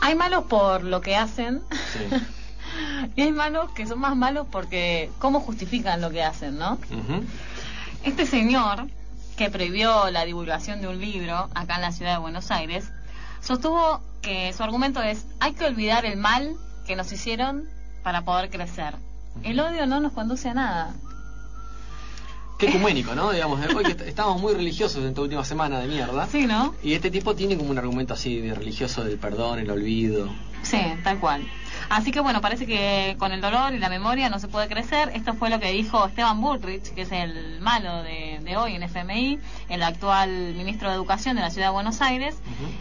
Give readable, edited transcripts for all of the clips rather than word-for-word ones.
Hay malos por lo que hacen. Sí. Y hay malos que son más malos porque cómo justifican lo que hacen, ¿no? Uh-huh. Este señor que prohibió la divulgación de un libro acá en la ciudad de Buenos Aires sostuvo que su argumento es: hay que olvidar el mal que nos hicieron para poder crecer. El odio no nos conduce a nada. Qué ecuménico, ¿no? Digamos, hoy que estamos muy religiosos en esta última semana de mierda. Sí, ¿no? Y este tipo tiene como un argumento así de religioso del perdón, el olvido. Sí, tal cual. Así que bueno, parece que con el dolor y la memoria no se puede crecer. Esto fue lo que dijo Esteban Bullrich, que es el malo de hoy en FMI, el actual ministro de Educación de la Ciudad de Buenos Aires,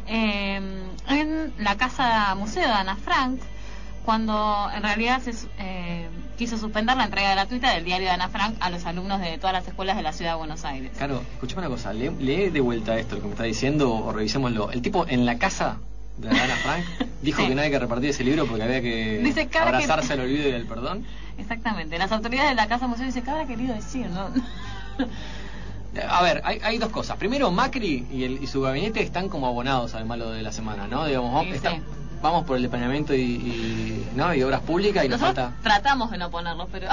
en la casa museo de Ana Frank, cuando en realidad quiso suspender la entrega gratuita del diario de Ana Frank a los alumnos de todas las escuelas de la Ciudad de Buenos Aires. Claro, escuchame una cosa, lee de vuelta esto, lo que me está diciendo, o revisémoslo. El tipo en la casa de Ana Frank dijo Sí. que no había que repartir ese libro porque había Dice, que abrazarse al olvido y al perdón. Exactamente, las autoridades de la casa museo dicen: ¿qué habrá querido decir, no? A ver, hay dos cosas. Primero, Macri y su gabinete están como abonados al malo de la semana, ¿no? Digamos, Sí, sí. vamos por el planeamiento ¿no? y obras públicas y nos Nosotros falta. tratamos de no ponerlos, pero...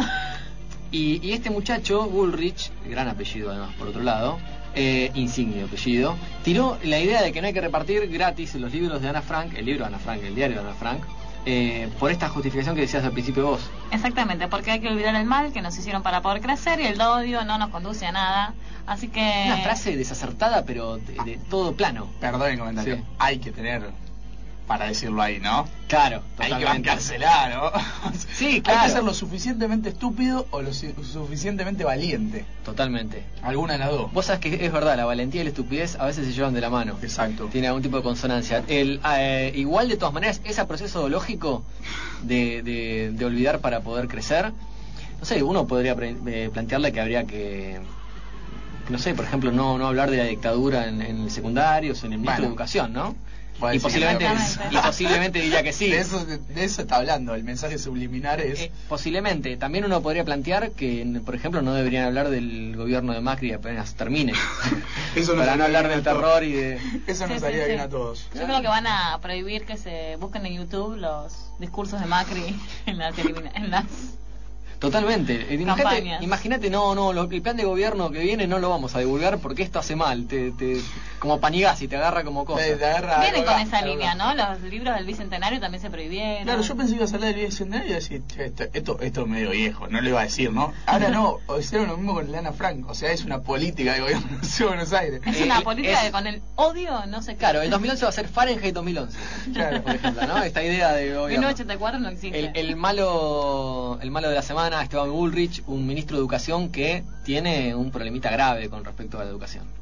Y este muchacho, Bullrich, gran apellido además por otro lado, insigne apellido, tiró la idea de que no hay que repartir gratis los libros de Ana Frank, el libro de Ana Frank, el diario de Ana Frank, por esta justificación que decías al principio vos. Exactamente, porque hay que olvidar el mal que nos hicieron para poder crecer y el odio no nos conduce a nada. Así que... Una frase desacertada pero de todo plano. Perdón el comentario. Sí. Hay que tener para decirlo ahí, ¿no? Claro, Hay que totalmente. bancársela, ¿no? Sí, claro. Hay que ser lo suficientemente estúpido o lo suficientemente valiente. Totalmente. Alguna de las dos. Vos sabés que es verdad, la valentía y la estupidez a veces se llevan de la mano. Exacto. Tiene algún tipo de consonancia. Igual, de todas maneras, ese proceso lógico de olvidar para poder crecer, no sé, uno podría plantearle que habría que, no sé, por ejemplo, no hablar de la dictadura en el secundario, o en el ministro de Educación, ¿no? Puede Y decir posiblemente diría que sí. De eso está hablando, el mensaje subliminar es... Posiblemente. También uno podría plantear que, por ejemplo, no deberían hablar del gobierno de Macri apenas termine. Eso para no hablar del terror y de... Eso nos haría bien a todos. Yo creo que van a prohibir que se busquen en YouTube los discursos de Macri en las Totalmente. Campañas. Imagínate, el plan de gobierno que viene no lo vamos a divulgar porque esto hace mal, como Panigasi, te agarra como cosa. Vienen con esa línea, ¿no? Los libros del Bicentenario también se prohibieron. Claro, yo pensé que ibas a hablar del Bicentenario y decir, esto es medio viejo, no lo iba a decir, ¿no? Ahora no, hicieron lo mismo con Ana Frank, o sea, es una política de gobierno de Buenos Aires. Es una política que con el odio no se... Claro, el 2011 va a ser Fahrenheit 2011. Claro, por ejemplo, ¿no? Esta idea de gobierno. 1984 no existe. El malo de la semana, Esteban Bullrich, un ministro de Educación que tiene un problemita grave con respecto a la educación.